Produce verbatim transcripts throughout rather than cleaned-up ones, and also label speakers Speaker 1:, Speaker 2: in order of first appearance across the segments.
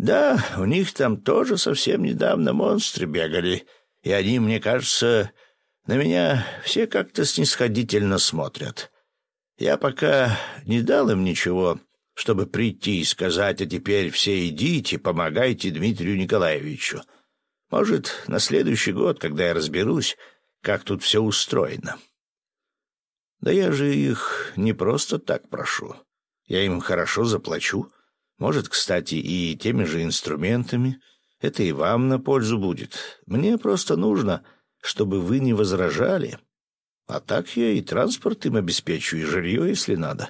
Speaker 1: Да, у них там тоже совсем недавно монстры бегали, и они, мне кажется, на меня все как-то снисходительно смотрят. Я пока не дал им ничего, чтобы прийти и сказать: а теперь все идите, помогайте Дмитрию Николаевичу. Может, на следующий год, когда я разберусь, как тут все устроено. Да я же их не просто так прошу. Я им хорошо заплачу. Может, кстати, и теми же инструментами. Это и вам на пользу будет. Мне просто нужно, чтобы вы не возражали. А так я и транспорт им обеспечу, и жилье, если надо.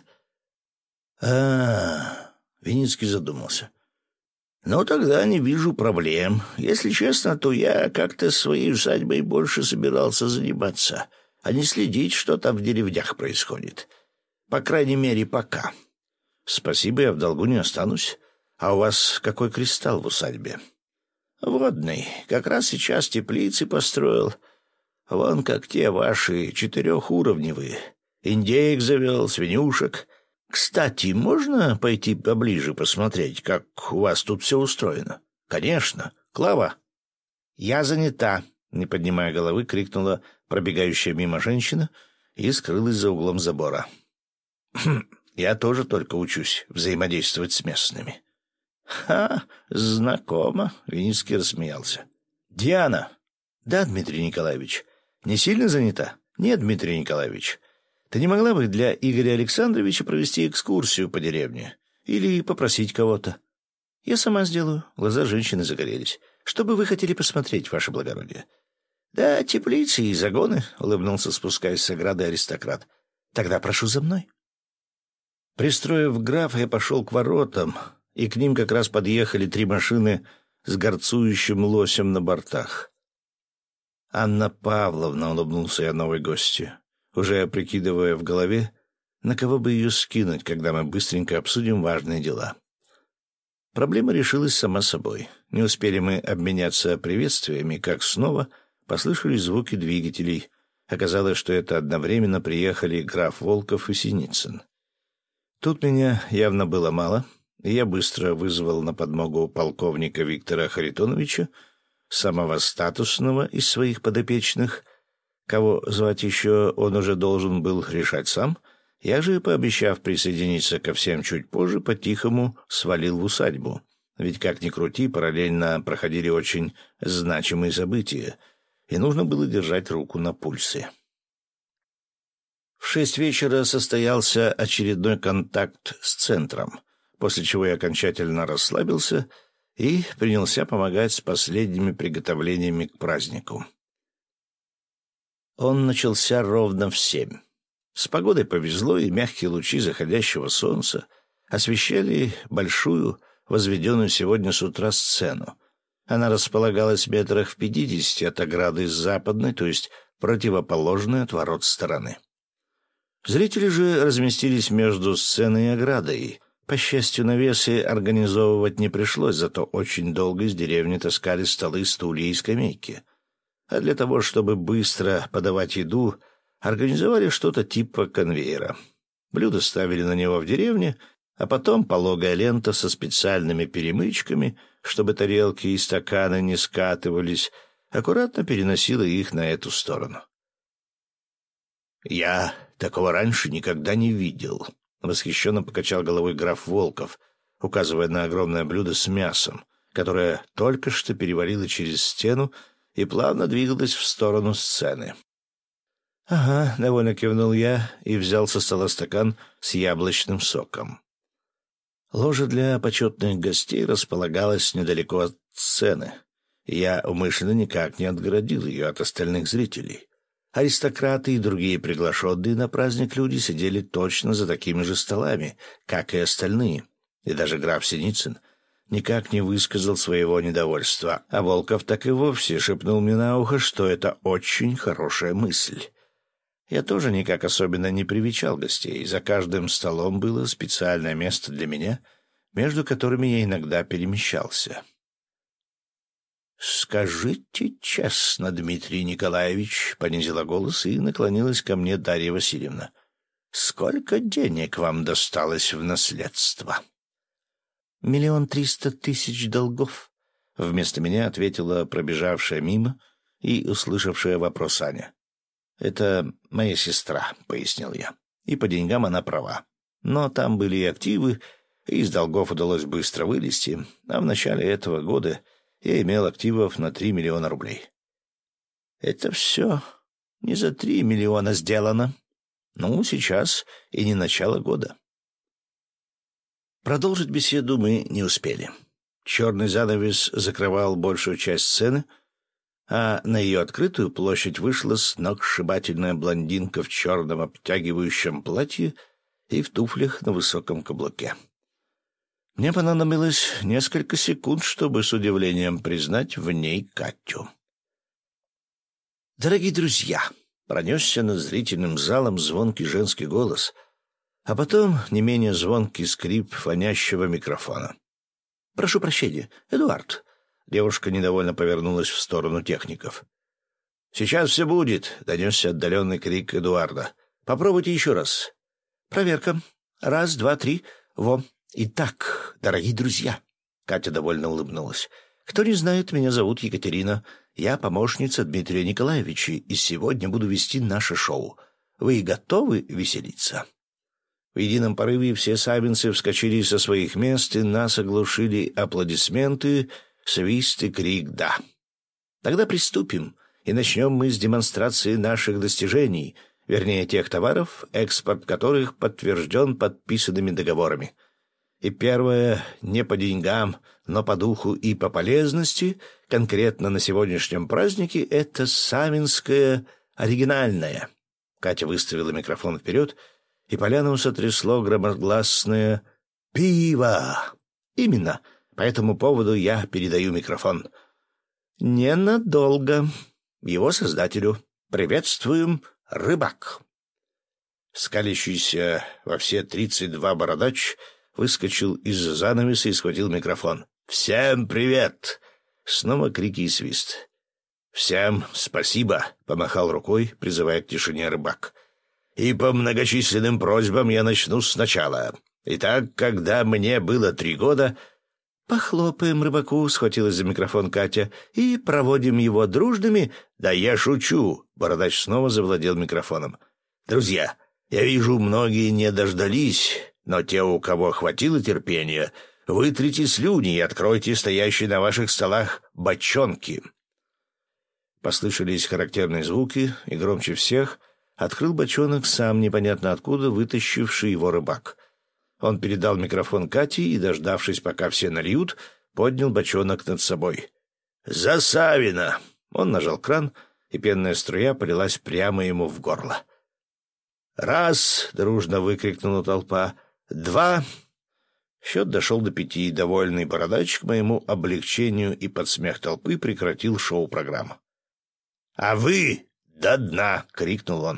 Speaker 1: А, Виницкий задумался. Ну, тогда не вижу проблем. Если честно, то я как-то своей усадьбой больше собирался заниматься, а не следить, что там в деревнях происходит. По крайней мере, пока. Спасибо, я в долгу не останусь. А у вас какой кристалл в усадьбе? Водный. Как раз сейчас теплицы построил. Вон как те ваши четырехуровневые. Индеек завел, свинюшек. Кстати, можно пойти поближе посмотреть, как у вас тут все устроено? Конечно. Клава? Я занята, не поднимая головы, крикнула пробегающая мимо женщина и скрылась за углом забора. Хм, я тоже только учусь взаимодействовать с местными. Ха, знакомо, Виницкий рассмеялся. Диана. Да, Дмитрий Николаевич. Не сильно занята? Нет, Дмитрий Николаевич. Ты не могла бы для Игоря Александровича провести экскурсию по деревне? Или попросить кого-то? Я сама сделаю. Глаза женщины загорелись. Что бы вы хотели посмотреть, ваше благородие? Да, теплицы и загоны, улыбнулся, спускаясь с ограды аристократ. Тогда прошу за мной. Пристроив графа, я пошел к воротам, и к ним как раз подъехали три машины с горцующим лосем на бортах. «Анна Павловна», — улыбнулся я новой гостье, уже прикидывая в голове, на кого бы ее скинуть, когда мы быстренько обсудим важные дела. Проблема решилась сама собой. Не успели мы обменяться приветствиями, как снова послышались звуки двигателей. Оказалось, что это одновременно приехали граф Волков и Синицын. Тут меня явно было мало, и я быстро вызвал на подмогу полковника Виктора Харитоновича, самого статусного из своих подопечных. Кого звать еще он уже должен был решать сам. Я же, пообещав присоединиться ко всем чуть позже, по-тихому свалил в усадьбу. Ведь, как ни крути, параллельно проходили очень значимые события, и нужно было держать руку на пульсе. В шесть вечера состоялся очередной контакт с центром, после чего я окончательно расслабился и принялся помогать с последними приготовлениями к празднику. Он начался ровно в семь. С погодой повезло, и мягкие лучи заходящего солнца освещали большую, возведенную сегодня с утра сцену. Она располагалась в метрах в пятидесяти от ограды с западной, то есть противоположной от ворот стороны. Зрители же разместились между сценой и оградой. По счастью, навесы организовывать не пришлось, зато очень долго из деревни таскали столы, стулья и скамейки. А для того, чтобы быстро подавать еду, организовали что-то типа конвейера. Блюда ставили на него в деревне, а потом пологая лента со специальными перемычками, чтобы тарелки и стаканы не скатывались, аккуратно переносила их на эту сторону. «Я такого раньше никогда не видел», — восхищенно покачал головой граф Волков, указывая на огромное блюдо с мясом, которое только что перевалило через стену и плавно двигалось в сторону сцены. «Ага», — довольно кивнул я и взял со стола стакан с яблочным соком. Ложа для почетных гостей располагалась недалеко от сцены, и я умышленно никак не отгородил ее от остальных зрителей. Аристократы и другие приглашенные на праздник люди сидели точно за такими же столами, как и остальные, и даже граф Синицын никак не высказал своего недовольства, а Волков так и вовсе шепнул мне на ухо, что это очень хорошая мысль. Я тоже никак особенно не привечал гостей, за каждым столом было специальное место для меня, между которыми я иногда перемещался. «Скажите честно, Дмитрий Николаевич», — понизила голос и наклонилась ко мне Дарья Васильевна, — «сколько денег вам досталось в наследство?» «Миллион триста тысяч долгов», — вместо меня ответила пробежавшая мимо и услышавшая вопрос Аня. «Это моя сестра», — пояснил я. «И по деньгам она права. Но там были и активы, и из долгов удалось быстро вылезти, а в начале этого года я имел активов на три миллиона рублей». «Это все не за три миллиона сделано. Ну, сейчас и не начало года». Продолжить беседу мы не успели. Черный занавес закрывал большую часть сцены, а на ее открытую площадь вышла сногсшибательная блондинка в черном обтягивающем платье и в туфлях на высоком каблуке. Мне понадобилось несколько секунд, чтобы с удивлением признать в ней Катю. «Дорогие друзья!» — пронесся над зрительным залом звонкий женский голос, а потом не менее звонкий скрип фонящего микрофона. «Прошу прощения, Эдуард». Девушка недовольно повернулась в сторону техников. «Сейчас все будет», — донесся отдаленный крик Эдуарда. «Попробуйте еще раз». «Проверка. Раз, два, три. Во. Итак, дорогие друзья». Катя довольно улыбнулась. «Кто не знает, меня зовут Екатерина. Я помощница Дмитрия Николаевича, и сегодня буду вести наше шоу. Вы готовы веселиться?» В едином порыве все савинцы вскочили со своих мест, и нас оглушили аплодисменты, свист и крик «да». Тогда приступим, и начнем мы с демонстрации наших достижений, вернее, тех товаров, экспорт которых подтвержден подписанными договорами. И первое, не по деньгам, но по духу и по полезности, конкретно на сегодняшнем празднике, это савинское оригинальное. Катя выставила микрофон вперед, и поляну сотрясло громогласное «Пиво!». Именно по этому поводу я передаю микрофон. Ненадолго. Его создателю. Приветствуем, Рыбак. Скалящийся во все тридцать два бородач выскочил из-за занавеса и схватил микрофон. «Всем привет!» Снова крики и свист. «Всем спасибо!» — помахал рукой, призывая к тишине Рыбак. «И по многочисленным просьбам я начну сначала. Итак, когда мне было три года...» «Похлопаем Рыбаку», — схватилась за микрофон Катя, «и проводим его дружными...» «Да я шучу!» — Бородач снова завладел микрофоном. «Друзья, я вижу, многие не дождались, но те, у кого хватило терпения, вытрите слюни и откройте стоящие на ваших столах бочонки». Послышались характерные звуки, и громче всех открыл бочонок сам непонятно откуда вытащивший его Рыбак. Он передал микрофон Кате и, дождавшись, пока все нальют, поднял бочонок над собой. «За Савина!» Он нажал кран, и пенная струя полилась прямо ему в горло. «Раз!» — дружно выкрикнула толпа. «Два!» Счет дошел до пяти, и довольный бородач к моему облегчению и под смех толпы прекратил шоу-программу. «А вы до дна!» — крикнул он.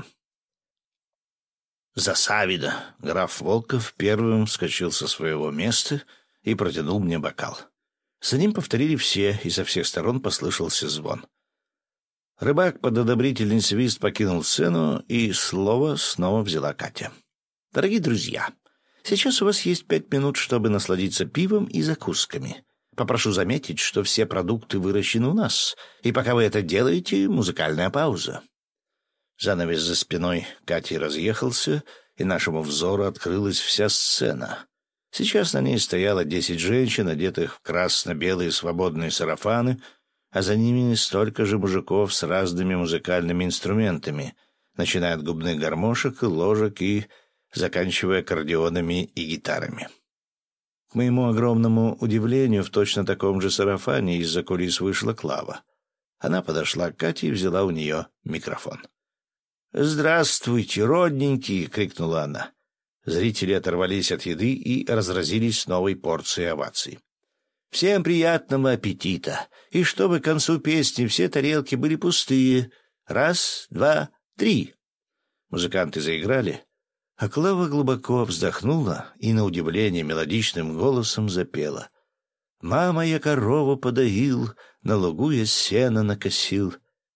Speaker 1: «За Савина!» — граф Волков первым вскочил со своего места и протянул мне бокал. За ним повторили все, и со всех сторон послышался звон. Рыбак под одобрительный свист покинул сцену, и слово снова взяла Катя. «Дорогие друзья, сейчас у вас есть пять минут, чтобы насладиться пивом и закусками. Попрошу заметить, что все продукты выращены у нас, и пока вы это делаете, музыкальная пауза». Занавес за спиной Кати разъехался, и нашему взору открылась вся сцена. Сейчас на ней стояло десять женщин, одетых в красно-белые свободные сарафаны, а за ними столько же мужиков с разными музыкальными инструментами, начиная от губных гармошек, ложек и заканчивая аккордеонами и гитарами. К моему огромному удивлению, в точно таком же сарафане из-за кулис вышла Клава. Она подошла к Кате и взяла у нее микрофон. «Здравствуйте, родненькие!» — крикнула она. Зрители оторвались от еды и разразились новой порцией оваций. «Всем приятного аппетита! И чтобы к концу песни все тарелки были пустые. Раз, два, три!» Музыканты заиграли, а Клава глубоко вздохнула и, на удивление, мелодичным голосом запела. «Мама, я корову подоил, на лугу я сено накосил».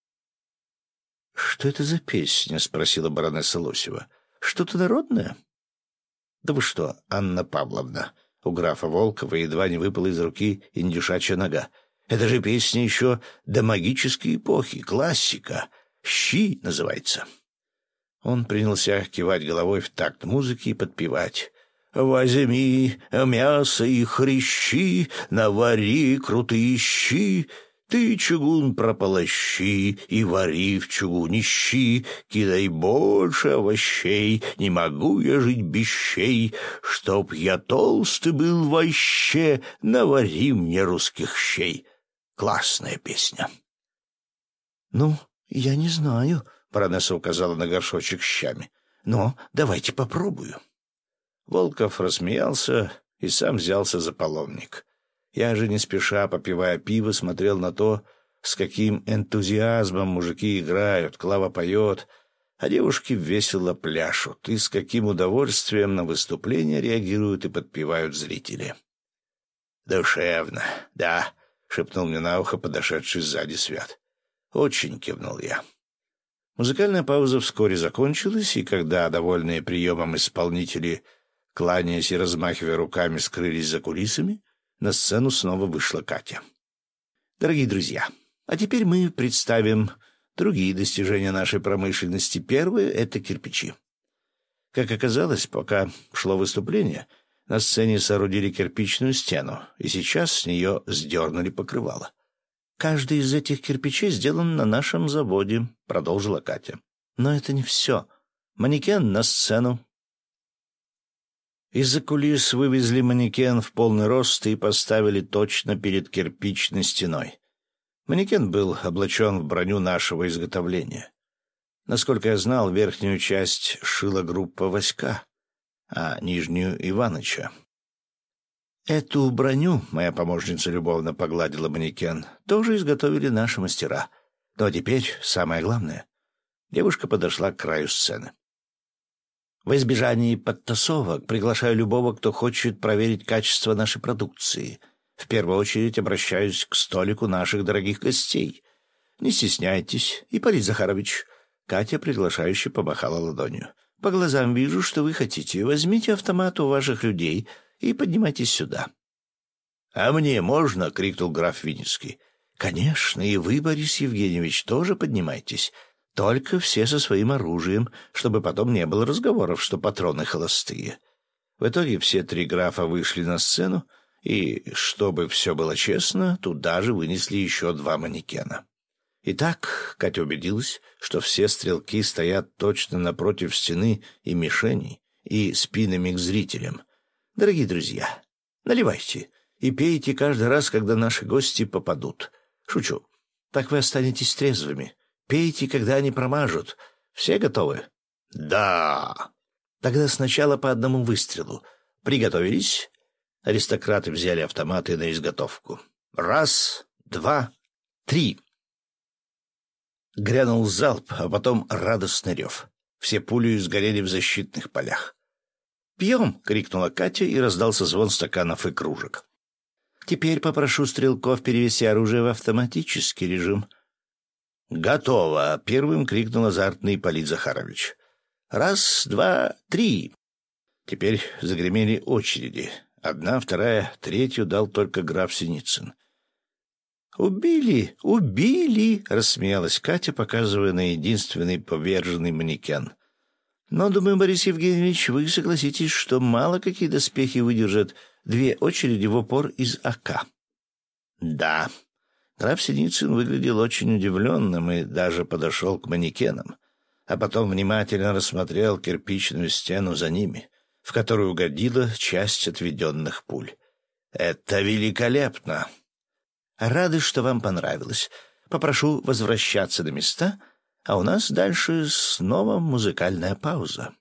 Speaker 1: «Что это за песня?» — спросила баронесса Лосева. «Что-то народное?» «Да вы что, Анна Павловна?» У графа Волкова едва не выпала из руки индюшачья нога. «Это же песня еще до магической эпохи, классика. «Щи» называется». Он принялся кивать головой в такт музыки и подпевать. «Возьми мясо и хрящи, навари крутые щи, ты чугун прополощи и вари в чугуне щи, кидай больше овощей, не могу я жить без щей, чтоб я толстый был вообще, навари мне русских щей». Классная песня. «Ну, я не знаю», — баронесса указала на горшочек с щами. «Но давайте попробую». Волков рассмеялся и сам взялся за половник. Я же, не спеша, попивая пиво, смотрел на то, с каким энтузиазмом мужики играют, Клава поет, а девушки весело пляшут, и с каким удовольствием на выступление реагируют и подпевают зрители. «Душевно, да», — шепнул мне на ухо подошедший сзади Свят. «Очень», — кивнул я. Музыкальная пауза вскоре закончилась, и когда довольные приемом исполнители, кланяясь и размахивая руками, скрылись за кулисами, на сцену снова вышла Катя. Дорогие друзья, а теперь мы представим другие достижения нашей промышленности. Первое — это кирпичи. Как оказалось, пока шло выступление, на сцене соорудили кирпичную стену, и сейчас с нее сдернули покрывало. «Каждый из этих кирпичей сделан на нашем заводе», — продолжила Катя. «Но это не все. Манекен на сцену». Из-за кулис вывезли манекен в полный рост и поставили точно перед кирпичной стеной. Манекен был облачен в броню нашего изготовления. Насколько я знал, верхнюю часть шила группа Васька, а нижнюю — Иваныча. Эту броню, моя помощница любовно погладила манекен, тоже изготовили наши мастера. Ну а теперь самое главное. Девушка подошла к краю сцены. В избежании подтасовок приглашаю любого, кто хочет проверить качество нашей продукции. В первую очередь обращаюсь к столику наших дорогих гостей. Не стесняйтесь, Ипполит Захарович. Катя приглашающе помахала ладонью. По глазам вижу, что вы хотите. Возьмите автомат у ваших людей и поднимайтесь сюда. — А мне можно? — крикнул граф Винницкий. — Конечно, и вы, Борис Евгеньевич, тоже поднимайтесь. Только все со своим оружием, чтобы потом не было разговоров, что патроны холостые. В итоге все три графа вышли на сцену, и, чтобы все было честно, туда же вынесли еще два манекена. Итак, Катя убедилась, что все стрелки стоят точно напротив стены и мишеней, и спинами к зрителям. Дорогие друзья, наливайте и пейте каждый раз, когда наши гости попадут. Шучу. Так вы останетесь трезвыми. Пейте, когда они промажут. Все готовы? Да. Тогда сначала по одному выстрелу. Приготовились? Аристократы взяли автоматы на изготовку. Раз, два, три. Грянул залп, а потом радостный рев. Все пули сгорели в защитных полях. «Пьем!» — крикнула Катя, и раздался звон стаканов и кружек. «Теперь попрошу стрелков перевести оружие в автоматический режим». «Готово!» — первым крикнул азартный Ипполит Захарович. «Раз, два, три!» Теперь загремели очереди. Одна, вторая, третью дал только граф Синицын. «Убили! Убили!» — рассмеялась Катя, показывая на единственный поверженный манекен. «Но, думаю, Борис Евгеньевич, вы согласитесь, что мало какие доспехи выдержат две очереди в упор из АК». «Да». Граф Синицын выглядел очень удивленным и даже подошел к манекенам, а потом внимательно рассмотрел кирпичную стену за ними, в которую угодила часть отведенных пуль. «Это великолепно!» «Рады, что вам понравилось. Попрошу возвращаться на места, а у нас дальше снова музыкальная пауза».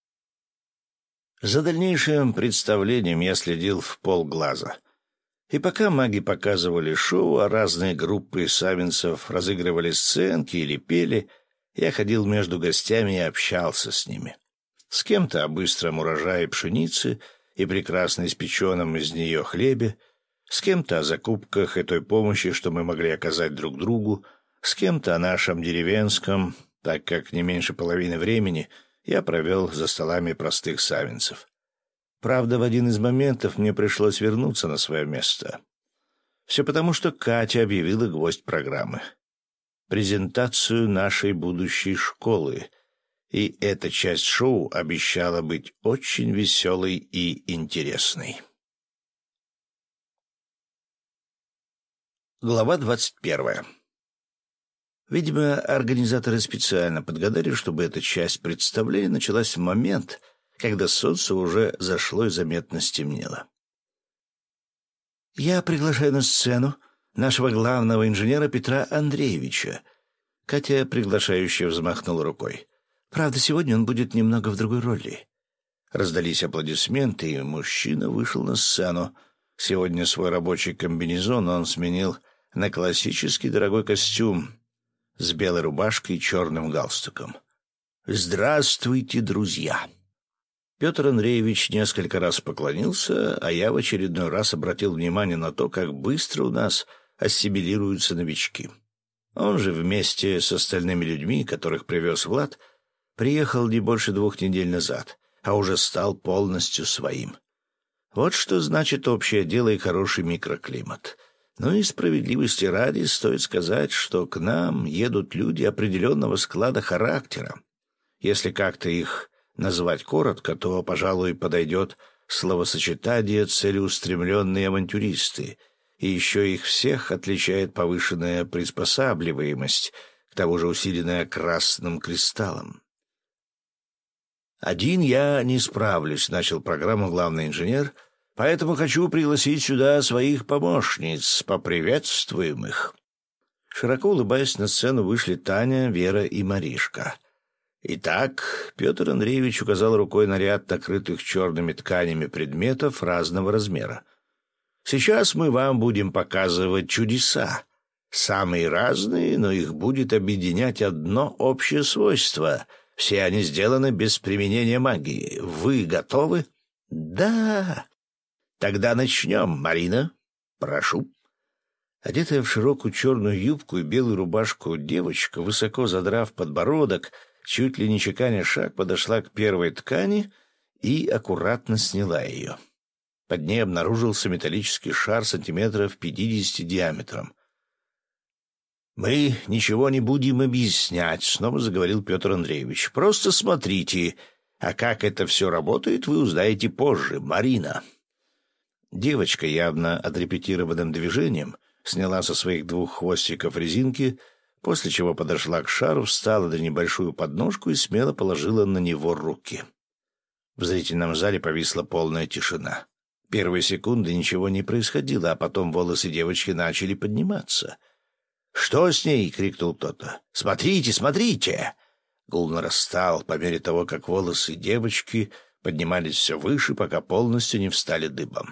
Speaker 1: За дальнейшим представлением я следил в полглаза. И пока маги показывали шоу, а разные группы савинцев разыгрывали сценки или пели, я ходил между гостями и общался с ними. С кем-то о быстром урожае пшеницы и прекрасно испеченном из нее хлебе, с кем-то о закупках и той помощи, что мы могли оказать друг другу, с кем-то о нашем деревенском, так как не меньше половины времени я провел за столами простых савинцев. Правда, в один из моментов мне пришлось вернуться на свое место. Все потому, что Катя объявила гвоздь программы. Презентацию нашей будущей школы. И эта часть шоу обещала быть очень веселой и интересной. Глава двадцать первая. Видимо, организаторы специально подгадали, чтобы эта часть представления началась в момент, когда солнце уже зашло и заметно стемнело. «Я приглашаю на сцену нашего главного инженера Петра Андреевича». Катя приглашающе взмахнула рукой. «Правда, сегодня он будет немного в другой роли». Раздались аплодисменты, и мужчина вышел на сцену. Сегодня свой рабочий комбинезон он сменил на классический дорогой костюм с белой рубашкой и черным галстуком. «Здравствуйте, друзья!» Петр Андреевич несколько раз поклонился, а я в очередной раз обратил внимание на то, как быстро у нас ассимилируются новички. Он же вместе с остальными людьми, которых привез Влад, приехал не больше двух недель назад, а уже стал полностью своим. Вот что значит общее дело и хороший микроклимат. Ну и справедливости ради стоит сказать, что к нам едут люди определенного склада характера. Если как-то их назвать коротко, то, пожалуй, подойдет словосочетание «целеустремленные авантюристы», и еще их всех отличает повышенная приспосабливаемость, к тому же усиленная красным кристаллом. «Один я не справлюсь», — начал программу главный инженер, «поэтому хочу пригласить сюда своих помощниц, поприветствуем их». Широко улыбаясь, на сцену вышли Таня, Вера и Маришка. Итак, Петр Андреевич указал рукой на ряд накрытых черными тканями предметов разного размера. «Сейчас мы вам будем показывать чудеса. Самые разные, но их будет объединять одно общее свойство. Все они сделаны без применения магии. Вы готовы?» «Да!» «Тогда начнем, Марина. Прошу». Одетая в широкую черную юбку и белую рубашку девочка, высоко задрав подбородок, чуть ли не чеканя шаг, подошла к первой ткани и аккуратно сняла ее. Под ней обнаружился металлический шар сантиметров пятидесяти диаметром. «Мы ничего не будем объяснять», — снова заговорил Петр Андреевич. «Просто смотрите, а как это все работает, вы узнаете позже, Марина». Девочка явно отрепетированным движением сняла со своих двух хвостиков резинки, после чего подошла к шару, встала на небольшую подножку и смело положила на него руки. В зрительном зале повисла полная тишина. Первые секунды ничего не происходило, а потом волосы девочки начали подниматься. «Что с ней?» — крикнул кто-то. «Смотрите, смотрите!» Гул нарастал по мере того, как волосы девочки поднимались все выше, пока полностью не встали дыбом.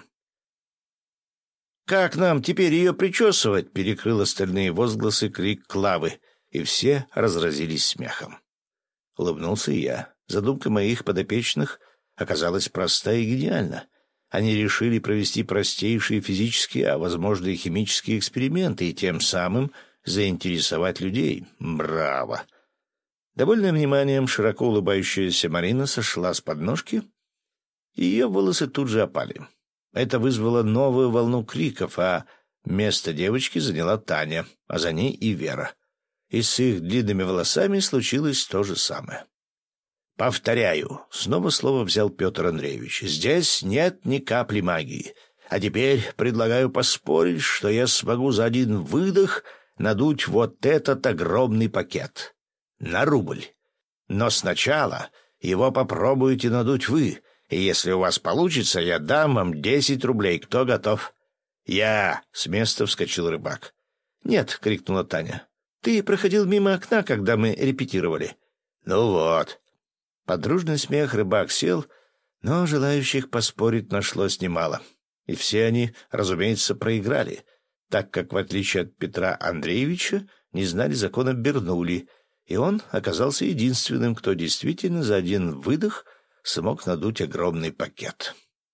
Speaker 1: «Как нам теперь ее причесывать?» — перекрыл остальные возгласы крик Клавы, и все разразились смехом. Улыбнулся и я. Задумка моих подопечных оказалась проста и гениальна. Они решили провести простейшие физические, а, возможно, и химические эксперименты, и тем самым заинтересовать людей. Браво! Довольная вниманием, широко улыбающаяся Марина сошла с подножки, и ее волосы тут же опали. Это вызвало новую волну криков, а место девочки заняла Таня, а за ней и Вера. И с их длинными волосами случилось то же самое. «Повторяю», — снова слово взял Петр Андреевич, — «здесь нет ни капли магии. А теперь предлагаю поспорить, что я смогу за один выдох надуть вот этот огромный пакет. На рубль. Но сначала его попробуйте надуть вы, и если у вас получится, я дам вам десять рублей. Кто готов?» «Я!» — с места вскочил рыбак. «Нет!» — крикнула Таня. «Ты проходил мимо окна, когда мы репетировали». «Ну вот». Под дружный смех рыбак сел, но желающих поспорить нашлось немало. И все они, разумеется, проиграли, так как, в отличие от Петра Андреевича, не знали закона Бернулли, и он оказался единственным, кто действительно за один выдох смог надуть огромный пакет.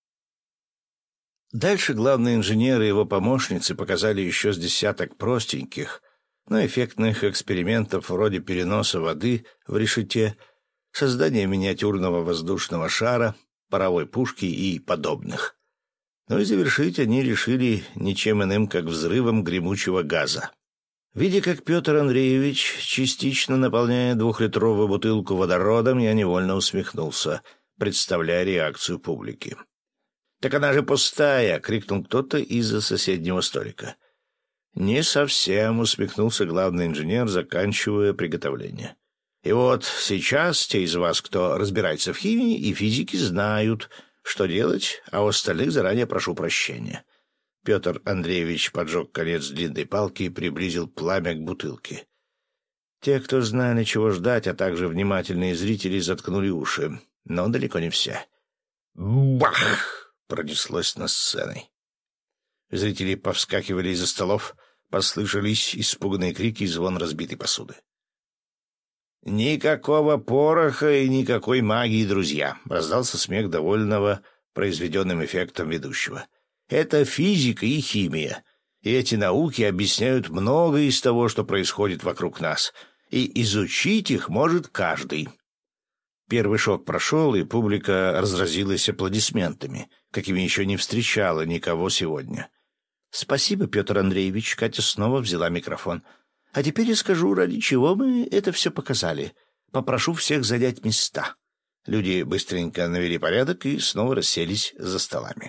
Speaker 1: Дальше главный инженер и его помощницы показали еще с десяток простеньких, но эффектных экспериментов вроде переноса воды в решете, создания миниатюрного воздушного шара, паровой пушки и подобных. Но и завершить они решили ничем иным, как взрывом гремучего газа. Видя, как Петр Андреевич частично наполняет двухлитровую бутылку водородом, я невольно усмехнулся, представляя реакцию публики. «Так она же пустая!» — крикнул кто-то из-за соседнего столика. «Не совсем», — усмехнулся главный инженер, заканчивая приготовление. «И вот сейчас те из вас, кто разбирается в химии и физике, знают, что делать, а у остальных заранее прошу прощения». Петр Андреевич поджег конец длинной палки и приблизил пламя к бутылке. Те, кто знали, чего ждать, а также внимательные зрители, заткнули уши, но далеко не все. «Бах!» — пронеслось над сценой. Зрители повскакивали из-за столов, послышались испуганные крики и звон разбитой посуды. «Никакого пороха и никакой магии, друзья!» — раздался смех довольного произведенным эффектом ведущего. «Это физика и химия, и эти науки объясняют многое из того, что происходит вокруг нас, и изучить их может каждый». Первый шок прошел, и публика разразилась аплодисментами, какими еще не встречала никого сегодня. «Спасибо, Петр Андреевич», — Катя снова взяла микрофон. «А теперь я скажу, ради чего мы это все показали. Попрошу всех занять места». Люди быстренько навели порядок и снова расселись за столами.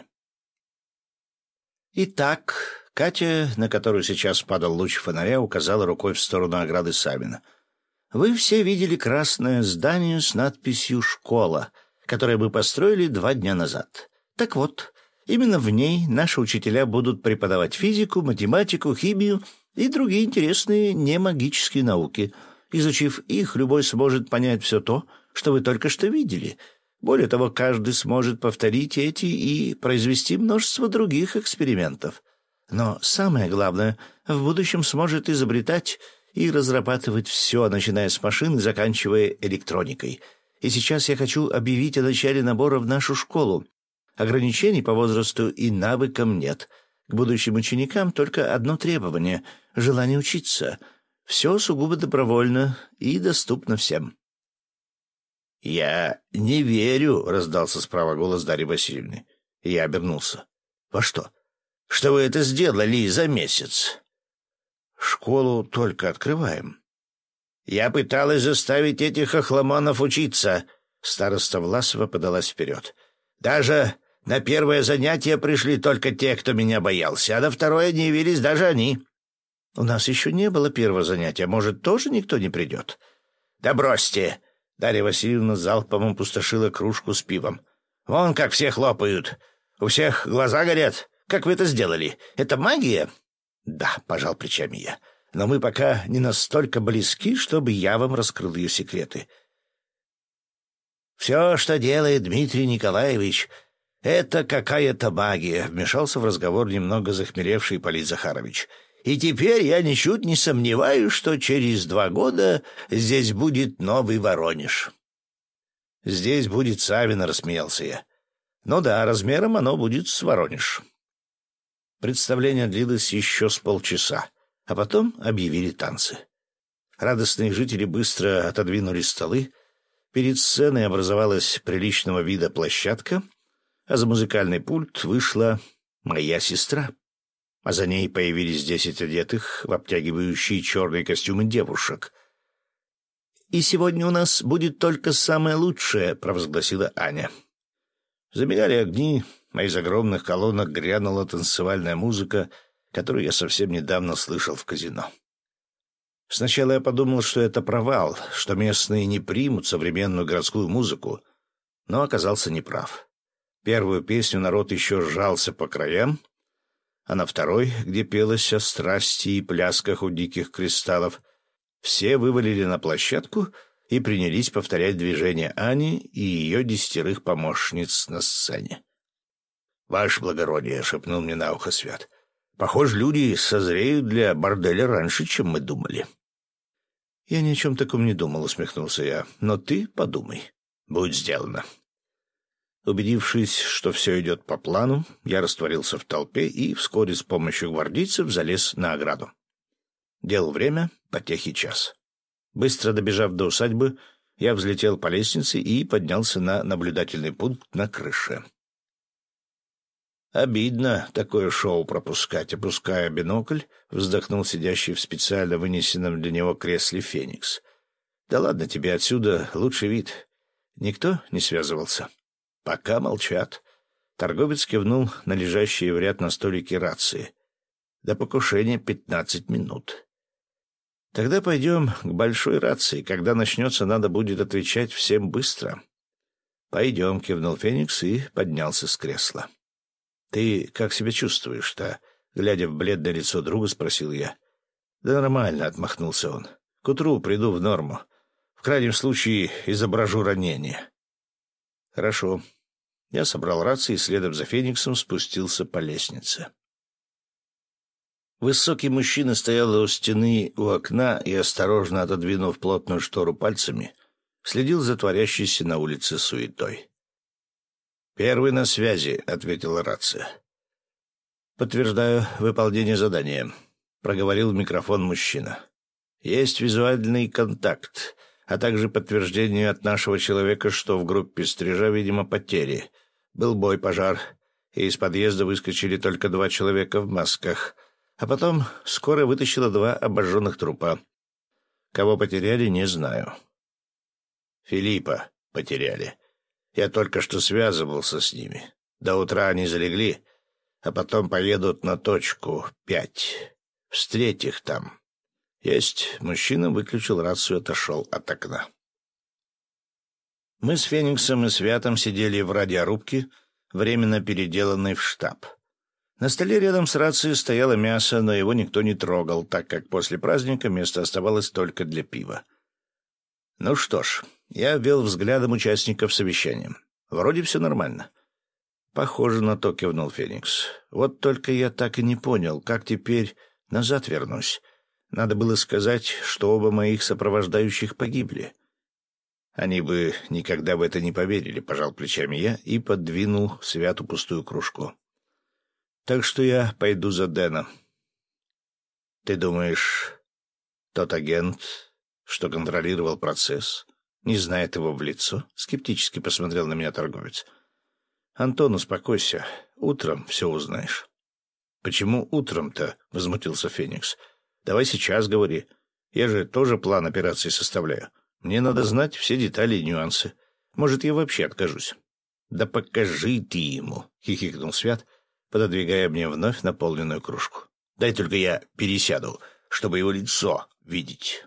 Speaker 1: Итак, Катя, на которую сейчас падал луч фонаря, указала рукой в сторону ограды Савина. «Вы все видели красное здание с надписью «Школа», которое мы построили два дня назад. Так вот, именно в ней наши учителя будут преподавать физику, математику, химию и другие интересные немагические науки. Изучив их, любой сможет понять все то, что вы только что видели. Более того, каждый сможет повторить эти и произвести множество других экспериментов. Но самое главное, в будущем сможет изобретать и разрабатывать все, начиная с машин и заканчивая электроникой. И сейчас я хочу объявить о начале набора в нашу школу. Ограничений по возрасту и навыкам нет. К будущим ученикам только одно требование — желание учиться. Все сугубо добровольно и доступно всем». «Я не верю», — раздался справа голос Дарьи Васильевны. Я обернулся. «Во что? Что вы это сделали за месяц?» «Школу только открываем». «Я пыталась заставить этих охламонов учиться», — староста Власова подалась вперед. «Даже на первое занятие пришли только те, кто меня боялся, а на второе не явились даже они». «У нас еще не было первого занятия. Может, тоже никто не придет?» «Да бросьте!» Дарья Васильевна залпом опустошила кружку с пивом. «Вон как все хлопают. У всех глаза горят. Как вы это сделали? Это магия?» «Да», — пожал плечами я. «Но мы пока не настолько близки, чтобы я вам раскрыл ее секреты». «Все, что делает Дмитрий Николаевич, это какая-то магия», — вмешался в разговор немного захмелевший Ипполит Захарович. «И теперь я ничуть не сомневаюсь, что через два года здесь будет новый Воронеж». «Здесь будет Савино», — рассмеялся я. «Ну да, размером оно будет с Воронеж». Представление длилось еще с полчаса, а потом объявили танцы. Радостные жители быстро отодвинули столы. Перед сценой образовалась приличного вида площадка, а за музыкальный пульт вышла моя сестра. А за ней появились десять одетых в обтягивающие черные костюмы девушек. «И сегодня у нас будет только самое лучшее», — провозгласила Аня. Замигали огни, а из огромных колонок грянула танцевальная музыка, которую я совсем недавно слышал в казино. Сначала я подумал, что это провал, что местные не примут современную городскую музыку, но оказался неправ. Первую песню народ еще сжался по краям, а на второй, где пелось о страсти и плясках у диких кристаллов, все вывалили на площадку и принялись повторять движения Ани и ее десятерых помощниц на сцене. «Ваше благородие», — шепнул мне на ухо Свят, — «похоже, люди созреют для борделя раньше, чем мы думали». «Я ни о чем таком не думал», — усмехнулся я, — «но ты подумай». «Будет сделано». Убедившись, что все идет по плану, я растворился в толпе и вскоре с помощью гвардейцев залез на ограду. Делал время, потехи час. Быстро добежав до усадьбы, Я взлетел по лестнице и поднялся на наблюдательный пункт на крыше. «Обидно такое шоу пропускать», — опуская бинокль, вздохнул сидящий в специально вынесенном для него кресле Феникс. «Да ладно тебе отсюда, лучший вид. Никто не связывался?» «Пока молчат». Торговец кивнул на лежащие в ряд на столике рации. «До покушения пятнадцать минут». «Тогда пойдем к большой рации. Когда начнется, надо будет отвечать всем быстро». «Пойдем», — кивнул Феникс и поднялся с кресла. «Ты как себя чувствуешь-то?» — глядя в бледное лицо друга, спросил я. «Да нормально», — отмахнулся он. «К утру приду в норму. В крайнем случае изображу ранение». «Хорошо». Я собрал рации и следом за Фениксом спустился по лестнице. Высокий мужчина стоял у стены у окна и, осторожно отодвинув плотную штору пальцами, следил за творящейся на улице суетой. «Первый на связи», — ответила рация. «Подтверждаю выполнение задания», — проговорил в микрофон мужчина. «Есть визуальный контакт, а также подтверждение от нашего человека, что в группе стрижа, видимо, потери. Был бой, пожар, и из подъезда выскочили только два человека в масках, а потом скорая вытащила два обожженных трупа. Кого потеряли, не знаю». «Филиппа потеряли. Я только что связывался с ними. До утра они залегли, а потом поедут на точку пять. Встреть их там». «Есть». Мужчина выключил рацию и отошел от окна. Мы с Фениксом и Святом сидели в радиорубке, временно переделанной в штаб. На столе рядом с рацией стояло мясо, но его никто не трогал, так как после праздника место оставалось только для пива. Ну что ж, я ввел взглядом участников совещания. Вроде все нормально. «Похоже на то», — кивнул Феникс. «Вот только я так и не понял, как теперь назад вернусь. Надо было сказать, что оба моих сопровождающих погибли». «Они бы никогда в это не поверили», — пожал плечами я и подвинул Святу пустую кружку. «Так что я пойду за Дэна». «Ты думаешь, тот агент, что контролировал процесс, не знает его в лицо?» — скептически посмотрел на меня торговец. «Антон, успокойся. Утром все узнаешь». «Почему утром-то?» — возмутился Феникс. «Давай сейчас говори. Я же тоже план операции составляю. Мне надо знать все детали и нюансы. Может, я вообще откажусь». «Да покажи ты ему», — хихикнул Свят, пододвигая мне вновь наполненную кружку. «Дай только я пересяду, чтобы его лицо видеть».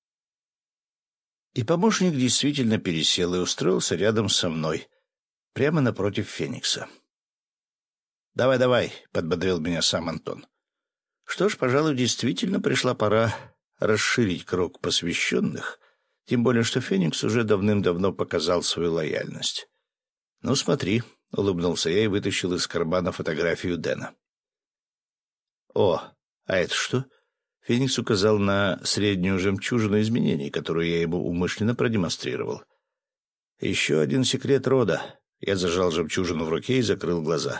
Speaker 1: И помощник действительно пересел и устроился рядом со мной, прямо напротив Феникса. «Давай, давай», — подбодрил меня сам Антон. Что ж, пожалуй, действительно пришла пора расширить круг посвященных, тем более что Феникс уже давным-давно показал свою лояльность. «Ну, смотри», — улыбнулся я и вытащил из кармана фотографию Дэна. «О, а это что?» Феникс указал на среднюю жемчужину изменений, которую я ему умышленно продемонстрировал. «Еще один секрет рода». Я зажал жемчужину в руке и закрыл глаза.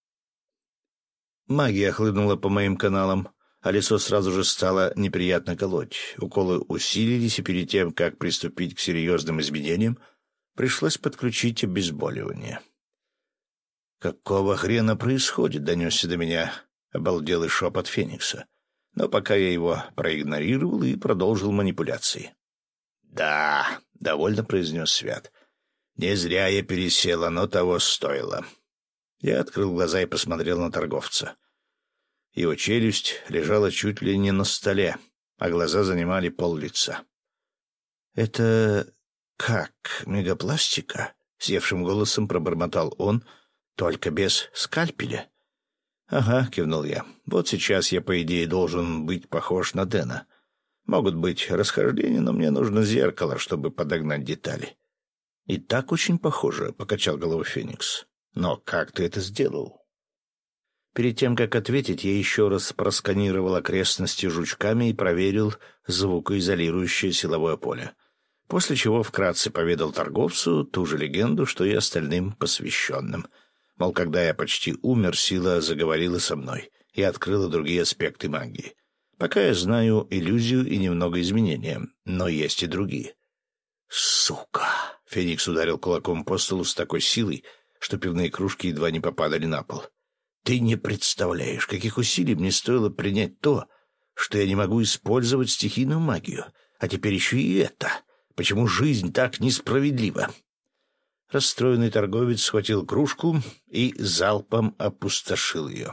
Speaker 1: Магия хлынула по моим каналам, а лицо сразу же стало неприятно колоть. Уколы усилились, и перед тем, как приступить к серьезным изменениям, пришлось подключить обезболивание. «Какого хрена происходит?» — донесся до меня обалделый шепот Феникса. Но пока я его проигнорировал и продолжил манипуляции. «Да», — довольно произнес Свят, — «не зря я пересел, оно того стоило». Я открыл глаза и посмотрел на торговца. Его челюсть лежала чуть ли не на столе, а глаза занимали пол лица. «Это как, мегапластика?» — севшим голосом пробормотал он, — «только без скальпеля». «Ага», — кивнул я, — «вот сейчас я, по идее, должен быть похож на Дэна. Могут быть расхождения, но мне нужно зеркало, чтобы подогнать детали». «И так очень похоже», — покачал головой Феникс. «Но как ты это сделал?» Перед тем, как ответить, я еще раз просканировал окрестности жучками и проверил звукоизолирующее силовое поле, после чего вкратце поведал торговцу ту же легенду, что и остальным посвященным. Мол, когда я почти умер, сила заговорила со мной и открыла другие аспекты магии. Пока я знаю иллюзию и немного изменения, но есть и другие. Сука! Феникс ударил кулаком по столу с такой силой, что пивные кружки едва не попадали на пол. Ты не представляешь, каких усилий мне стоило принять то, что я не могу использовать стихийную магию, а теперь еще и это. Почему жизнь так несправедлива? Расстроенный торговец схватил кружку и залпом опустошил ее.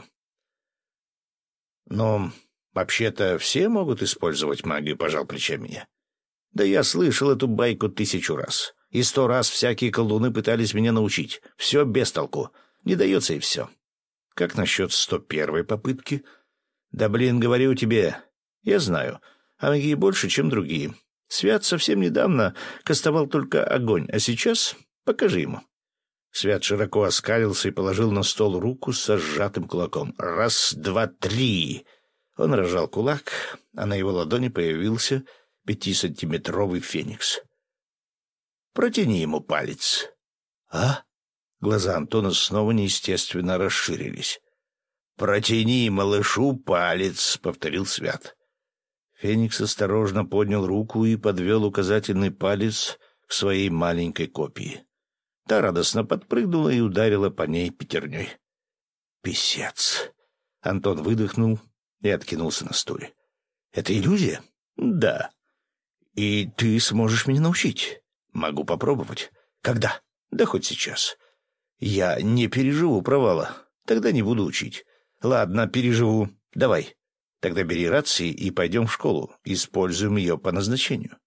Speaker 1: Но вообще-то все могут использовать магию, пожал плечами я. Да я слышал эту байку тысячу раз. И сто раз всякие колдуны пытались меня научить. Все без толку. Не дается и все. Как насчет сто первой попытки? Да блин, говорю тебе. Я знаю. А магии больше, чем другие. Свят совсем недавно кастовал только огонь, а сейчас покажи ему. Свят широко оскалился и положил на стол руку со сжатым кулаком. Раз, два, три. Он разжал кулак, а на его ладони появился пятисантиметровый феникс. Протяни ему палец. А? Глаза Антона снова неестественно расширились. Протяни малышу палец, повторил Свят. Феникс осторожно поднял руку и подвел указательный палец к своей маленькой копии. Та радостно подпрыгнула и ударила по ней пятерней. Писец. Антон выдохнул и откинулся на стуле. Это иллюзия? Да. И ты сможешь меня научить? Могу попробовать. Когда? Да хоть сейчас. Я не переживу провала. Тогда не буду учить. Ладно, переживу. Давай. Тогда бери рации и пойдем в школу. Используем ее по назначению.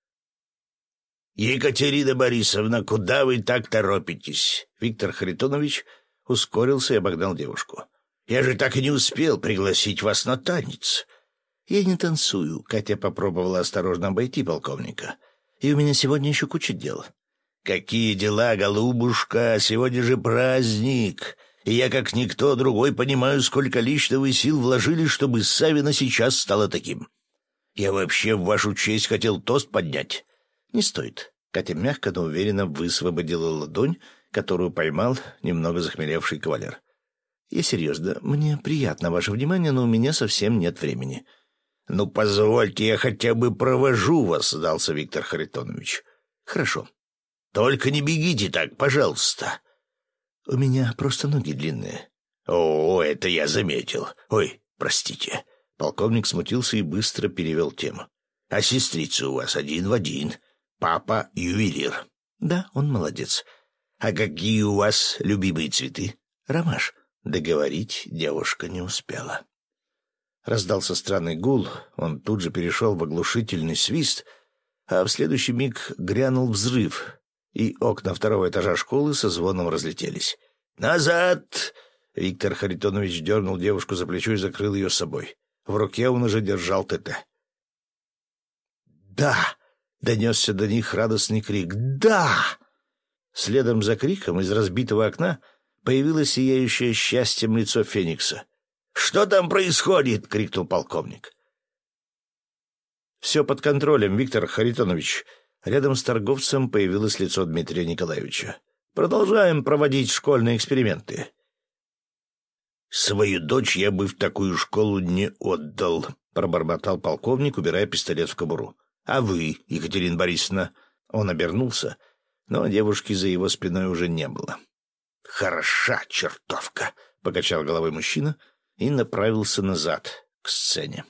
Speaker 1: Екатерина Борисовна, куда вы так торопитесь? Виктор Харитонович ускорился и обогнал девушку. Я же так и не успел пригласить вас на танец. Я не танцую. Катя попробовала осторожно обойти полковника. И у меня сегодня еще куча дел. Какие дела, голубушка? Сегодня же праздник. И я, как никто другой, понимаю, сколько личного сил вложили, чтобы Савина сейчас стала таким. Я вообще в вашу честь хотел тост поднять. Не стоит. Катя мягко, но уверенно высвободила ладонь, которую поймал немного захмелевший кавалер. Я серьезно. Мне приятно ваше внимание, но у меня совсем нет времени. Ну, позвольте, я хотя бы провожу вас, сдался Виктор Харитонович. Хорошо. Только не бегите так, пожалуйста. У меня просто ноги длинные. О, это я заметил. Ой, простите. Полковник смутился и быстро перевел тему. А сестрица у вас один в один. Папа ювелир. Да, он молодец. А какие у вас любимые цветы? Ромаш. Договорить девушка не успела. Раздался странный гул, он тут же перешел в оглушительный свист, а в следующий миг грянул взрыв, и окна второго этажа школы со звоном разлетелись. «Назад!» Виктор Харитонович дернул девушку за плечо и закрыл ее собой. В руке он уже держал ТТ. «Да!» — донесся до них радостный крик. «Да!» Следом за криком из разбитого окна появилось сияющее счастьем лицо Феникса. «Что там происходит?» — крикнул полковник. «Все под контролем, Виктор Харитонович». Рядом с торговцем появилось лицо Дмитрия Николаевича. «Продолжаем проводить школьные эксперименты». «Свою дочь я бы в такую школу не отдал», — пробормотал полковник, убирая пистолет в кобуру. «А вы, Екатерина Борисовна?» Он обернулся, но девушки за его спиной уже не было. «Хороша чертовка», — покачал головой мужчина и направился назад, к сцене.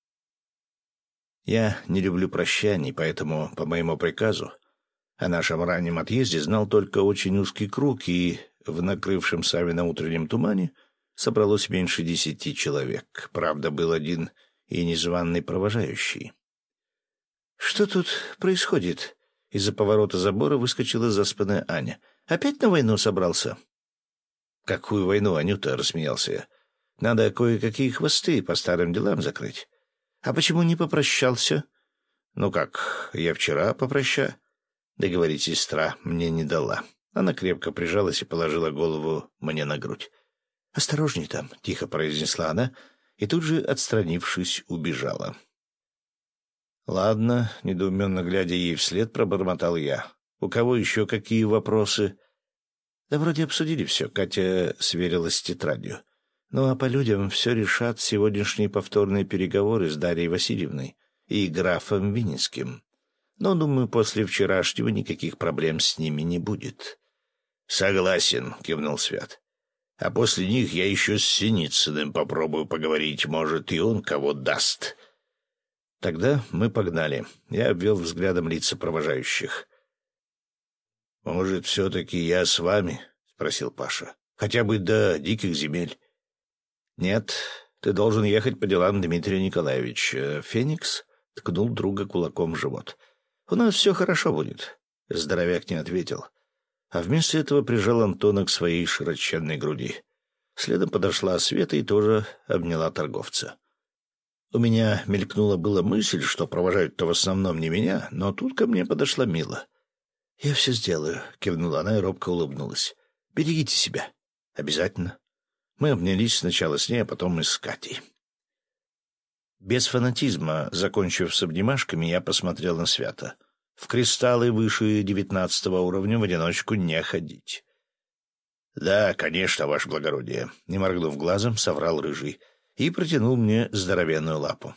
Speaker 1: Я не люблю прощаний, поэтому, по моему приказу, о нашем раннем отъезде знал только очень узкий круг, и в накрывшем Савина утреннем тумане собралось меньше десяти человек. Правда, был один и незваный провожающий. «Что тут происходит?» Из-за поворота забора выскочила заспанная Аня. «Опять на войну собрался?» «Какую войну, Анюта?» — рассмеялся я. «Надо кое-какие хвосты по старым делам закрыть». «А почему не попрощался?» «Ну как, я вчера попроща». Договорить сестра мне не дала. Она крепко прижалась и положила голову мне на грудь. «Осторожней там», — тихо произнесла она, и тут же, отстранившись, убежала. «Ладно», — недоуменно глядя ей вслед, пробормотал я. «У кого еще какие вопросы?» «Да вроде обсудили все», — Катя сверилась с тетрадью. «Ну а по людям все решат сегодняшние повторные переговоры с Дарьей Васильевной и графом Винницким. Но, думаю, после вчерашнего никаких проблем с ними не будет. «Согласен», — кивнул Свят. «А после них я еще с Синицыным попробую поговорить. Может, и он кого даст». Тогда мы погнали. Я обвел взглядом лица провожающих. «Может, все-таки я с вами?» — спросил Паша. «Хотя бы до диких земель». «Нет, ты должен ехать по делам Дмитрия Николаевича. Феникс?» — ткнул друга кулаком в живот. «У нас все хорошо будет». Здоровяк не ответил, а вместо этого прижал Антона к своей широченной груди. Следом подошла Света и тоже обняла торговца. У меня мелькнула была мысль, что провожают-то в основном не меня, но тут ко мне подошла Мила. «Я все сделаю», — кивнула она и робко улыбнулась. «Берегите себя». «Обязательно». Мы обнялись сначала с ней, а потом и с Катей. Без фанатизма, закончив с обнимашками, я посмотрел на Свята. В кристаллы выше девятнадцатого уровня в одиночку не ходить. «Да, конечно, ваше благородие», — не моргнув глазом, соврал Рыжий и протянул мне здоровенную лапу.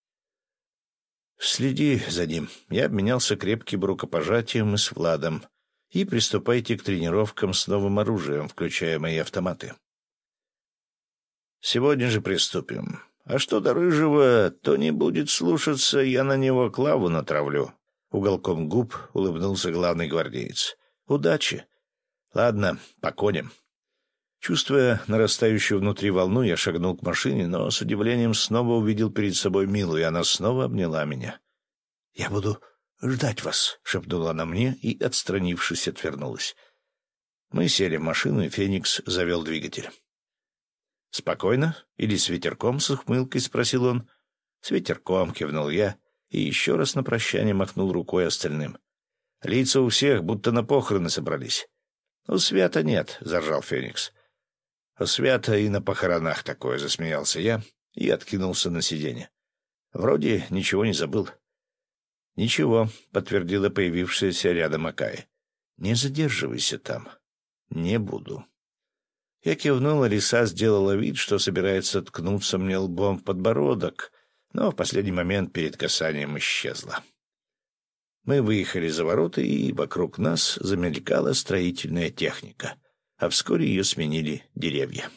Speaker 1: «Следи за ним». Я обменялся крепким рукопожатием и с Владом. «И приступайте к тренировкам с новым оружием, включая мои автоматы». «Сегодня же приступим. А что до Рыжего, то не будет слушаться, я на него клаву натравлю». Уголком губ улыбнулся главный гвардеец. «Удачи. Ладно, по коням». Чувствуя нарастающую внутри волну, я шагнул к машине, но с удивлением снова увидел перед собой Милу, и она снова обняла меня. «Я буду ждать вас», — шепнула она мне и, отстранившись, отвернулась. Мы сели в машину, и Феникс завел двигатель. «Спокойно? Или с ветерком?» — с ухмылкой спросил он. «С ветерком», — кивнул я, и еще раз на прощание махнул рукой остальным. «Лица у всех будто на похороны собрались». «У Свята нет», — заржал Феникс. «У Свята и на похоронах такое», — засмеялся я и откинулся на сиденье. «Вроде ничего не забыл». «Ничего», — подтвердила появившаяся рядом Акая. «Не задерживайся там». «Не буду». Я кивнул, а лиса сделала вид, что собирается ткнуться мне лбом в подбородок, но в последний момент перед касанием исчезла. Мы выехали за ворота, и вокруг нас замелькала строительная техника, а вскоре ее сменили деревья.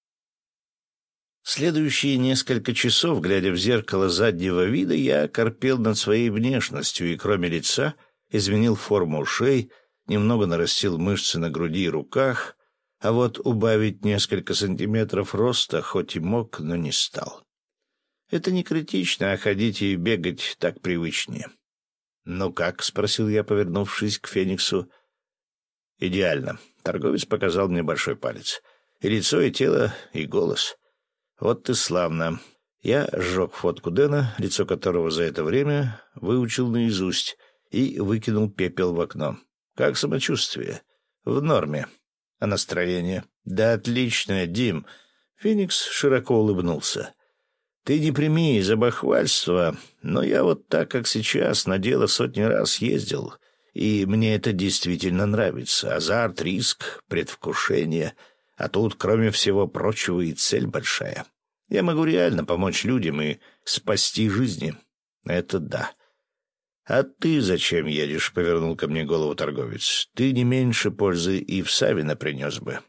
Speaker 1: Следующие несколько часов, глядя в зеркало заднего вида, я корпел над своей внешностью и, кроме лица, изменил форму ушей, немного нарастил мышцы на груди и руках, а вот убавить несколько сантиметров роста хоть и мог, но не стал. Это не критично, а ходить и бегать так привычнее. «Ну как?» — спросил я, повернувшись к Фениксу. «Идеально». Торговец показал мне большой палец. «И лицо, и тело, и голос. Вот ты славно». Я сжег фотку Дэна, лицо которого за это время выучил наизусть, и выкинул пепел в окно. «Как самочувствие?» «В норме». «А настроение?» «Да отличное, Дим». Феникс широко улыбнулся. «Ты не прими за бахвальство, но я вот так, как сейчас, на дело сотни раз ездил, и мне это действительно нравится. Азарт, риск, предвкушение, а тут, кроме всего прочего, и цель большая. Я могу реально помочь людям и спасти жизни. Это да». «А ты зачем едешь?» — повернул ко мне голову торговец. «Ты не меньше пользы и в Савино принес бы».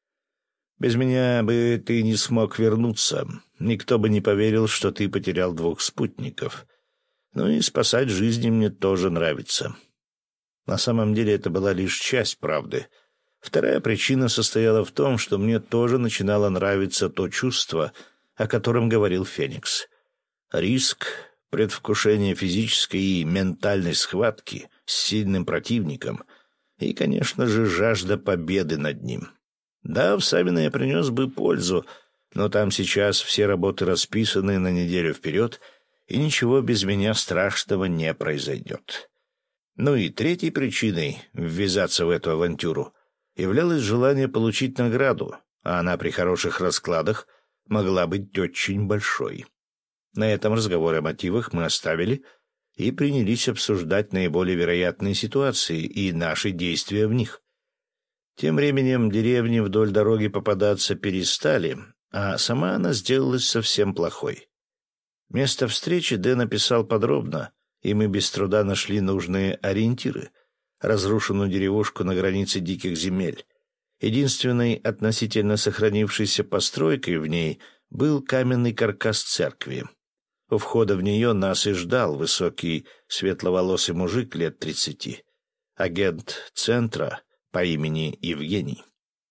Speaker 1: «Без меня бы ты не смог вернуться. Никто бы не поверил, что ты потерял двух спутников. Ну и спасать жизни мне тоже нравится». На самом деле это была лишь часть правды. Вторая причина состояла в том, что мне тоже начинало нравиться то чувство, о котором говорил Феникс. Риск, предвкушение физической и ментальной схватки с сильным противником и, конечно же, жажда победы над ним. Да, в Савино я принес бы пользу, но там сейчас все работы расписаны на неделю вперед, и ничего без меня страшного не произойдет. Ну и третьей причиной ввязаться в эту авантюру являлось желание получить награду, а она при хороших раскладах могла быть очень большой. На этом разговор о мотивах мы оставили и принялись обсуждать наиболее вероятные ситуации и наши действия в них. Тем временем деревни вдоль дороги попадаться перестали, а сама она сделалась совсем плохой. Место встречи Дэн описал подробно, и мы без труда нашли нужные ориентиры — разрушенную деревушку на границе диких земель. Единственной относительно сохранившейся постройкой в ней был каменный каркас церкви. У входа в нее нас и ждал высокий светловолосый мужик лет тридцати, агент центра по имени Евгений.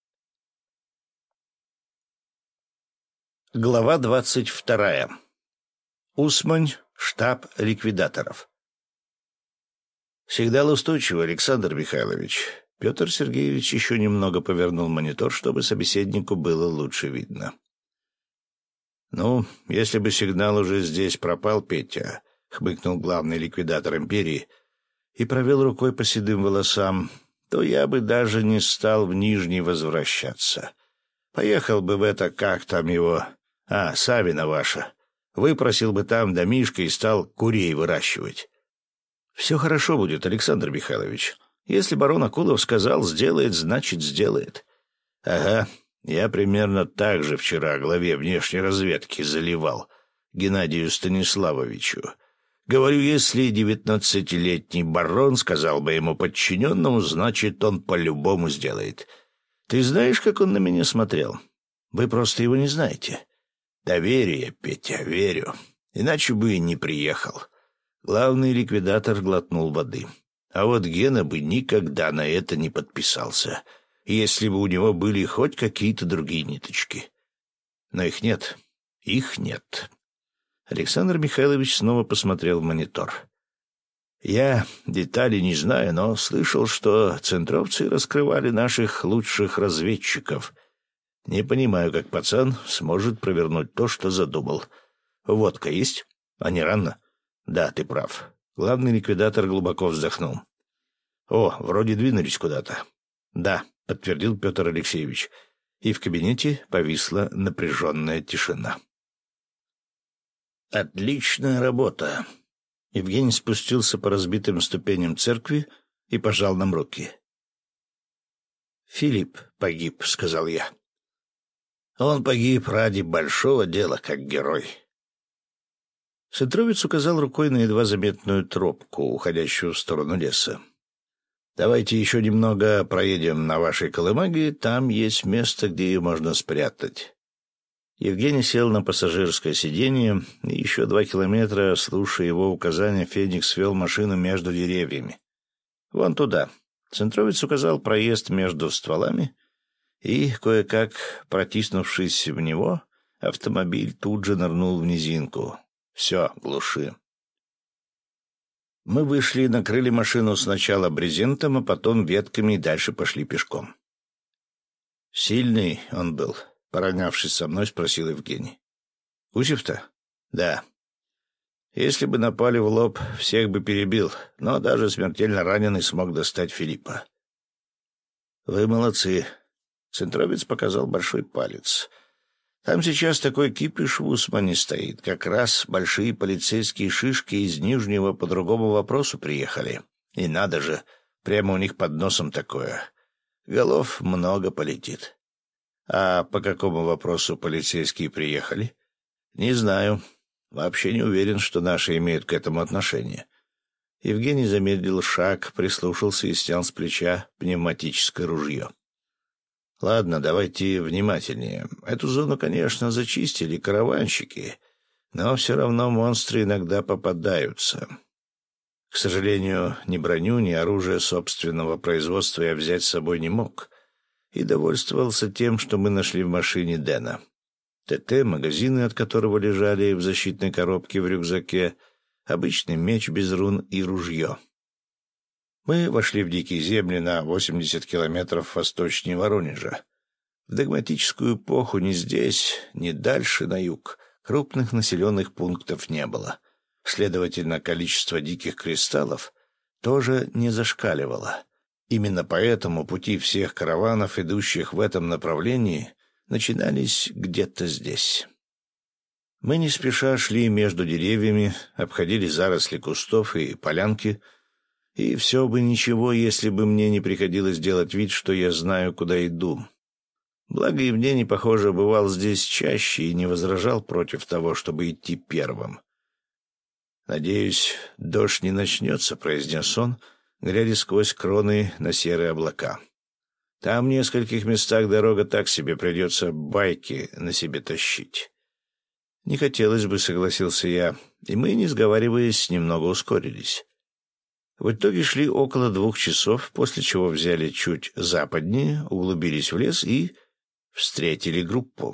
Speaker 1: Глава двадцать вторая. Усмань, штаб ликвидаторов. Сигнал устойчивый, Александр Михайлович. Петр Сергеевич еще немного повернул монитор, чтобы собеседнику было лучше видно. «Ну, если бы сигнал уже здесь пропал, Петя», — хмыкнул главный ликвидатор империи и провел рукой по седым волосам, «то я бы даже не стал в Нижний возвращаться. Поехал бы в это, как там его, а, Савина ваша, выпросил бы там домишко и стал курей выращивать». «Все хорошо будет, Александр Михайлович. Если барон Акулов сказал «сделает», значит «сделает». «Ага». Я примерно так же вчера главе внешней разведки заливал Геннадию Станиславовичу. Говорю, если девятнадцатилетний барон сказал бы ему подчиненному, значит, он по-любому сделает. Ты знаешь, как он на меня смотрел? Вы просто его не знаете. Доверие, Петя, верю. Иначе бы и не приехал. Главный ликвидатор глотнул воды. А вот Гена бы никогда на это не подписался, если бы у него были хоть какие-то другие ниточки. Но их нет. Их нет. Александр Михайлович снова посмотрел в монитор. Я деталей не знаю, но слышал, что центровцы раскрывали наших лучших разведчиков. Не понимаю, как пацан сможет провернуть то, что задумал. Водка есть? А не рано? Да, ты прав. Главный ликвидатор глубоко вздохнул. О, вроде двинулись куда-то. Да, подтвердил Петр Алексеевич, и в кабинете повисла напряженная тишина. «Отличная работа!» Евгений спустился по разбитым ступеням церкви и пожал нам руки. «Филипп погиб», — сказал я. «Он погиб ради большого дела, как герой». Центровец указал рукой на едва заметную тропку, уходящую в сторону леса. «Давайте еще немного проедем на вашей колымаге, там есть место, где ее можно спрятать». Евгений сел на пассажирское сиденье, и еще два километра, слушая его указания, Феникс вел машину между деревьями. «Вон туда». Центровец указал проезд между стволами, и, кое-как протиснувшись в него, автомобиль тут же нырнул в низинку. «Все, глуши». Мы вышли и накрыли машину сначала брезентом, а потом ветками и дальше пошли пешком. «Сильный он был», — поравнявшись со мной, спросил Евгений. «Гусев-то?» «Да. Если бы напали в лоб, всех бы перебил, но даже смертельно раненый смог достать Филиппа». «Вы молодцы», — центровец показал большой палец. «Там сейчас такой кипиш в Усмане стоит. Как раз большие полицейские шишки из Нижнего по другому вопросу приехали. И надо же, прямо у них под носом такое. Голов много полетит». «А по какому вопросу полицейские приехали?» «Не знаю. Вообще не уверен, что наши имеют к этому отношение». Евгений замедлил шаг, прислушался и снял с плеча пневматическое ружье. «Ладно, давайте внимательнее. Эту зону, конечно, зачистили караванщики, но все равно монстры иногда попадаются. К сожалению, ни броню, ни оружие собственного производства я взять с собой не мог и довольствовался тем, что мы нашли в машине Дэна. ТТ, магазины, от которого лежали в защитной коробке в рюкзаке, обычный меч без рун и ружье. Мы вошли в дикие земли на восемьдесят километров восточнее Воронежа. В догматическую эпоху ни здесь, ни дальше на юг крупных населенных пунктов не было. Следовательно, количество диких кристаллов тоже не зашкаливало. Именно поэтому пути всех караванов, идущих в этом направлении, начинались где-то здесь. Мы не спеша шли между деревьями, обходили заросли кустов и полянки, и все бы ничего, если бы мне не приходилось делать вид, что я знаю, куда иду. Благо Евгений, похоже, бывал здесь чаще и не возражал против того, чтобы идти первым. «Надеюсь, дождь не начнется», — произнес он, глядя сквозь кроны на серые облака. «Там в нескольких местах дорога так себе, придется байки на себе тащить». «Не хотелось бы», — согласился я, и мы, не сговариваясь, немного ускорились. В итоге шли около двух часов, после чего взяли чуть западнее, углубились в лес и встретили группу.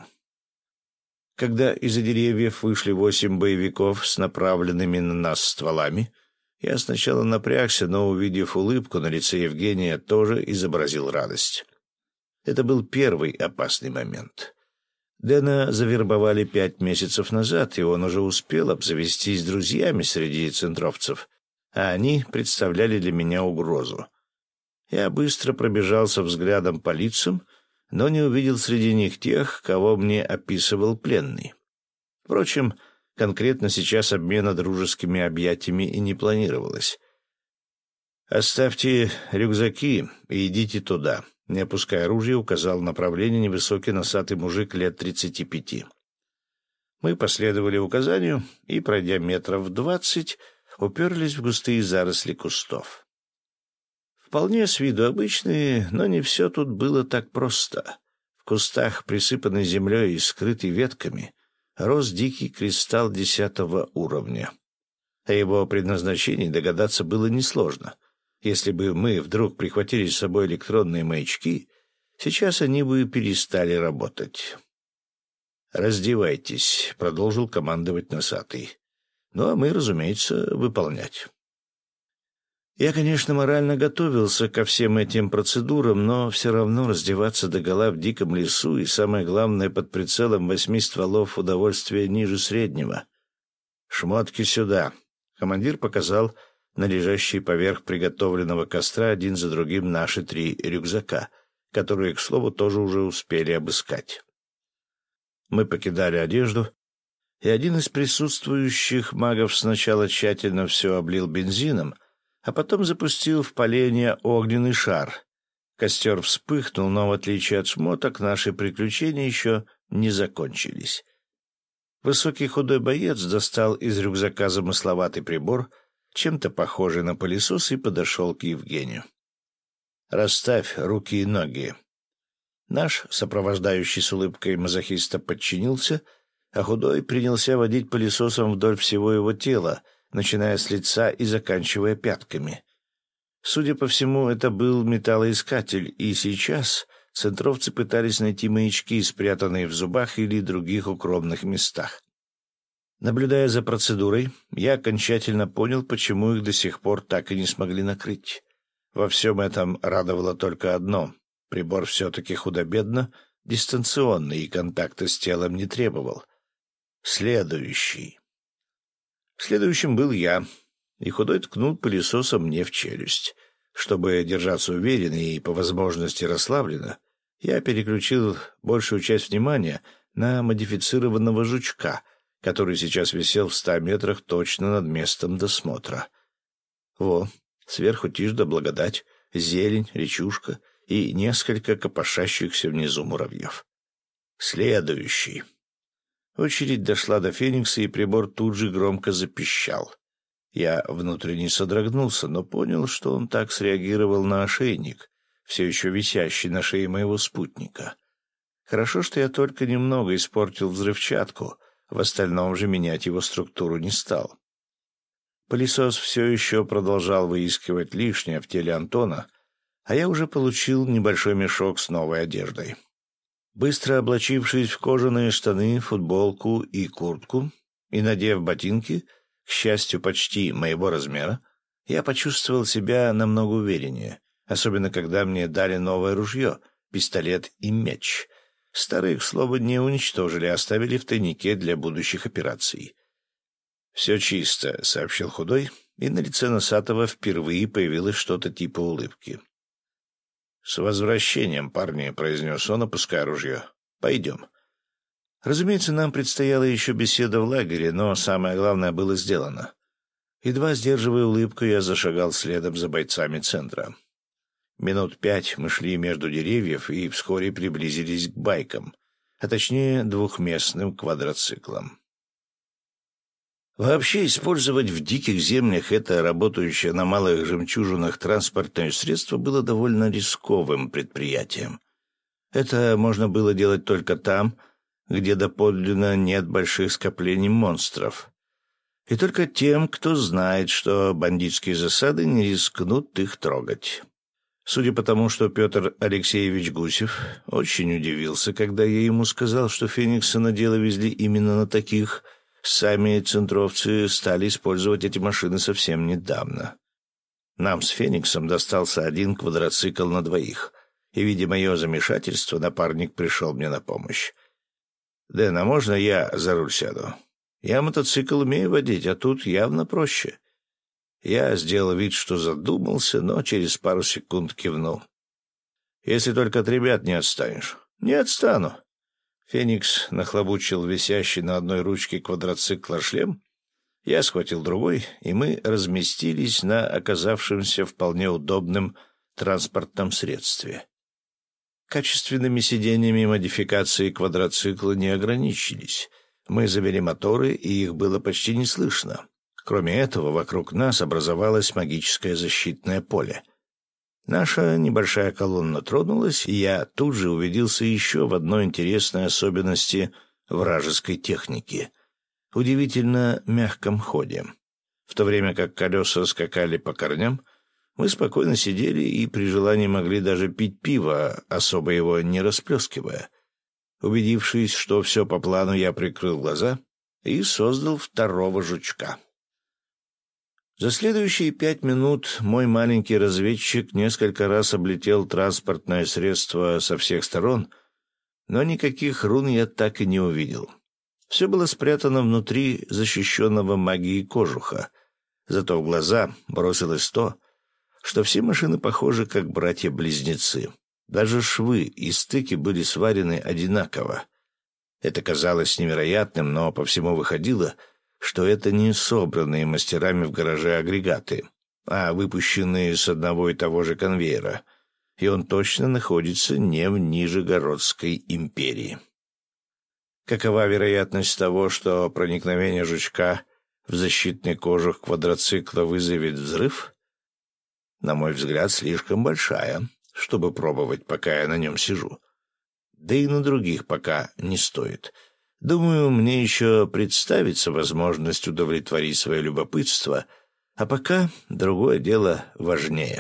Speaker 1: Когда из-за деревьев вышли восемь боевиков с направленными на нас стволами, я сначала напрягся, но, увидев улыбку на лице Евгения, тоже изобразил радость. Это был первый опасный момент. Дэна завербовали пять месяцев назад, и он уже успел обзавестись друзьями среди центровцев, а они представляли для меня угрозу. Я быстро пробежался взглядом по лицам, но не увидел среди них тех, кого мне описывал пленный. Впрочем, конкретно сейчас обмена дружескими объятиями и не планировалось. «Оставьте рюкзаки и идите туда», — не опуская оружие, указал направление невысокий носатый мужик лет тридцати пяти. Мы последовали указанию и, пройдя метров двадцать, уперлись в густые заросли кустов. Вполне с виду обычные, но не все тут было так просто. В кустах, присыпанной землей и скрытой ветками, рос дикий кристалл десятого уровня. О его предназначении догадаться было несложно. Если бы мы вдруг прихватили с собой электронные маячки, сейчас они бы перестали работать. «Раздевайтесь», — продолжил командовать носатый. Ну, а мы, разумеется, выполнять. Я, конечно, морально готовился ко всем этим процедурам, но все равно раздеваться догола в диком лесу и, самое главное, под прицелом восьми стволов удовольствия ниже среднего. «Шмотки сюда!» — командир показал на лежащие поверх приготовленного костра один за другим наши три рюкзака, которые, к слову, тоже уже успели обыскать. Мы покидали одежду, и один из присутствующих магов сначала тщательно все облил бензином, а потом запустил в поленья огненный шар. Костер вспыхнул, но, в отличие от шмоток, наши приключения еще не закончились. Высокий худой боец достал из рюкзака замысловатый прибор, чем-то похожий на пылесос, и подошел к Евгению. «Расставь руки и ноги». Наш, сопровождающий с улыбкой мазохиста, подчинился, а худой принялся водить пылесосом вдоль всего его тела, начиная с лица и заканчивая пятками. Судя по всему, это был металлоискатель, и сейчас центровцы пытались найти маячки, спрятанные в зубах или других укромных местах. Наблюдая за процедурой, я окончательно понял, почему их до сих пор так и не смогли накрыть. Во всем этом радовало только одно — прибор все-таки худо-бедно дистанционный и контакта с телом не требовал. Следующий. Следующим был я, и худой ткнул пылесосом мне в челюсть. Чтобы держаться уверенно и, по возможности, расслабленно, я переключил большую часть внимания на модифицированного жучка, который сейчас висел в ста метрах точно над местом досмотра. Во, сверху тишь да благодать, зелень, речушка и несколько копошащихся внизу муравьев. Следующий. Очередь дошла до Феникса, и прибор тут же громко запищал. Я внутренне содрогнулся, но понял, что он так среагировал на ошейник, все еще висящий на шее моего спутника. Хорошо, что я только немного испортил взрывчатку, в остальном же менять его структуру не стал. Пылесос все еще продолжал выискивать лишнее в теле Антона, а я уже получил небольшой мешок с новой одеждой. Быстро облачившись в кожаные штаны, футболку и куртку и надев ботинки, к счастью, почти моего размера, я почувствовал себя намного увереннее, особенно когда мне дали новое ружье, пистолет и меч. Старые, к слову, не уничтожили, а оставили в тайнике для будущих операций. «Все чисто», — сообщил худой, и на лице носатого впервые появилось что-то типа улыбки. «С возвращением, парни», — произнес он, опуская ружье. «Пойдем». Разумеется, нам предстояла еще беседа в лагере, но самое главное было сделано. Едва сдерживая улыбку, я зашагал следом за бойцами центра. Минут пять мы шли между деревьев и вскоре приблизились к байкам, а точнее двухместным квадроциклам. Вообще использовать в диких землях это работающее на малых жемчужинах транспортное средство было довольно рисковым предприятием. Это можно было делать только там, где доподлинно нет больших скоплений монстров. И только тем, кто знает, что бандитские засады не рискнут их трогать. Судя по тому, что Петр Алексеевич Гусев очень удивился, когда я ему сказал, что фениксы на дело везли именно на таких, сами центровцы стали использовать эти машины совсем недавно. Нам с Фениксом достался один квадроцикл на двоих, и, видя мое замешательство, напарник пришел мне на помощь. «Дэн, а можно я за руль сяду? Я мотоцикл умею водить, а тут явно проще». Я сделал вид, что задумался, но через пару секунд кивнул. «Если только от ребят не отстанешь». «Не отстану». Феникс нахлобучил висящий на одной ручке квадроцикла шлем. Я схватил другой, и мы разместились на оказавшемся вполне удобном транспортном средстве. Качественными сиденьями модификации квадроцикла не ограничились. Мы завели моторы, и их было почти не слышно. Кроме этого, вокруг нас образовалось магическое защитное поле. Наша небольшая колонна тронулась, и я тут же убедился еще в одной интересной особенности вражеской техники — удивительно мягком ходе. В то время как колеса скакали по корням, мы спокойно сидели и при желании могли даже пить пиво, особо его не расплескивая. Убедившись, что все по плану, я прикрыл глаза и создал второго жучка. За следующие пять минут мой маленький разведчик несколько раз облетел транспортное средство со всех сторон, но никаких рун я так и не увидел. Все было спрятано внутри защищенного магией кожуха, зато в глаза бросилось то, что все машины похожи как братья-близнецы. Даже швы и стыки были сварены одинаково. Это казалось невероятным, но по всему выходило, что это не собранные мастерами в гараже агрегаты, а выпущенные с одного и того же конвейера, и он точно находится не в Нижегородской империи. Какова вероятность того, что проникновение жучка в защитный кожух квадроцикла вызовет взрыв? На мой взгляд, слишком большая, чтобы пробовать, пока я на нем сижу. Да и на других пока не стоит. Думаю, мне еще представится возможность удовлетворить свое любопытство, а пока другое дело важнее.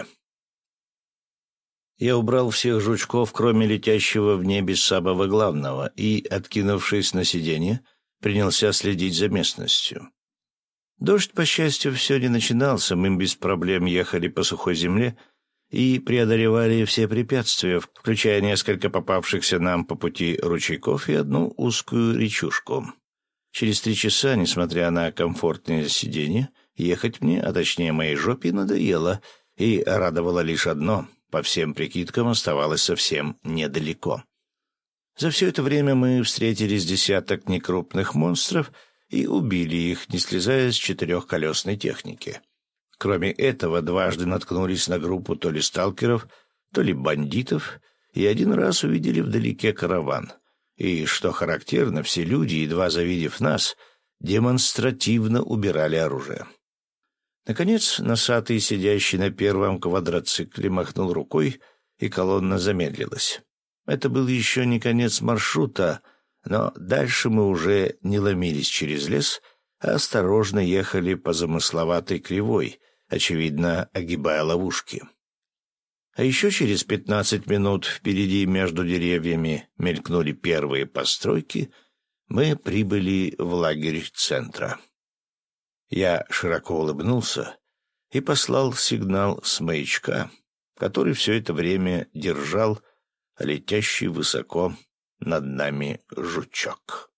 Speaker 1: Я убрал всех жучков, кроме летящего в небе самого главного, и, откинувшись на сиденье, принялся следить за местностью. Дождь, по счастью, все не начинался, мы без проблем ехали по сухой земле и преодолевали все препятствия, включая несколько попавшихся нам по пути ручейков и одну узкую речушку. Через три часа, несмотря на комфортное сиденье, ехать мне, а точнее моей жопе, надоело, и радовало лишь одно — по всем прикидкам оставалось совсем недалеко. За все это время мы встретили с десяток некрупных монстров и убили их, не слезая с четырехколесной техники. Кроме этого, дважды наткнулись на группу то ли сталкеров, то ли бандитов, и один раз увидели вдалеке караван. И, что характерно, все люди, едва завидев нас, демонстративно убирали оружие. Наконец, носатый, сидящий на первом квадроцикле, махнул рукой, и колонна замедлилась. Это был еще не конец маршрута, но дальше мы уже не ломились через лес, а осторожно ехали по замысловатой кривой, очевидно, огибая ловушки. А еще через пятнадцать минут впереди между деревьями мелькнули первые постройки, мы прибыли в лагерь центра. Я широко улыбнулся и послал сигнал с маячка, который все это время держал летящий высоко над нами жучок.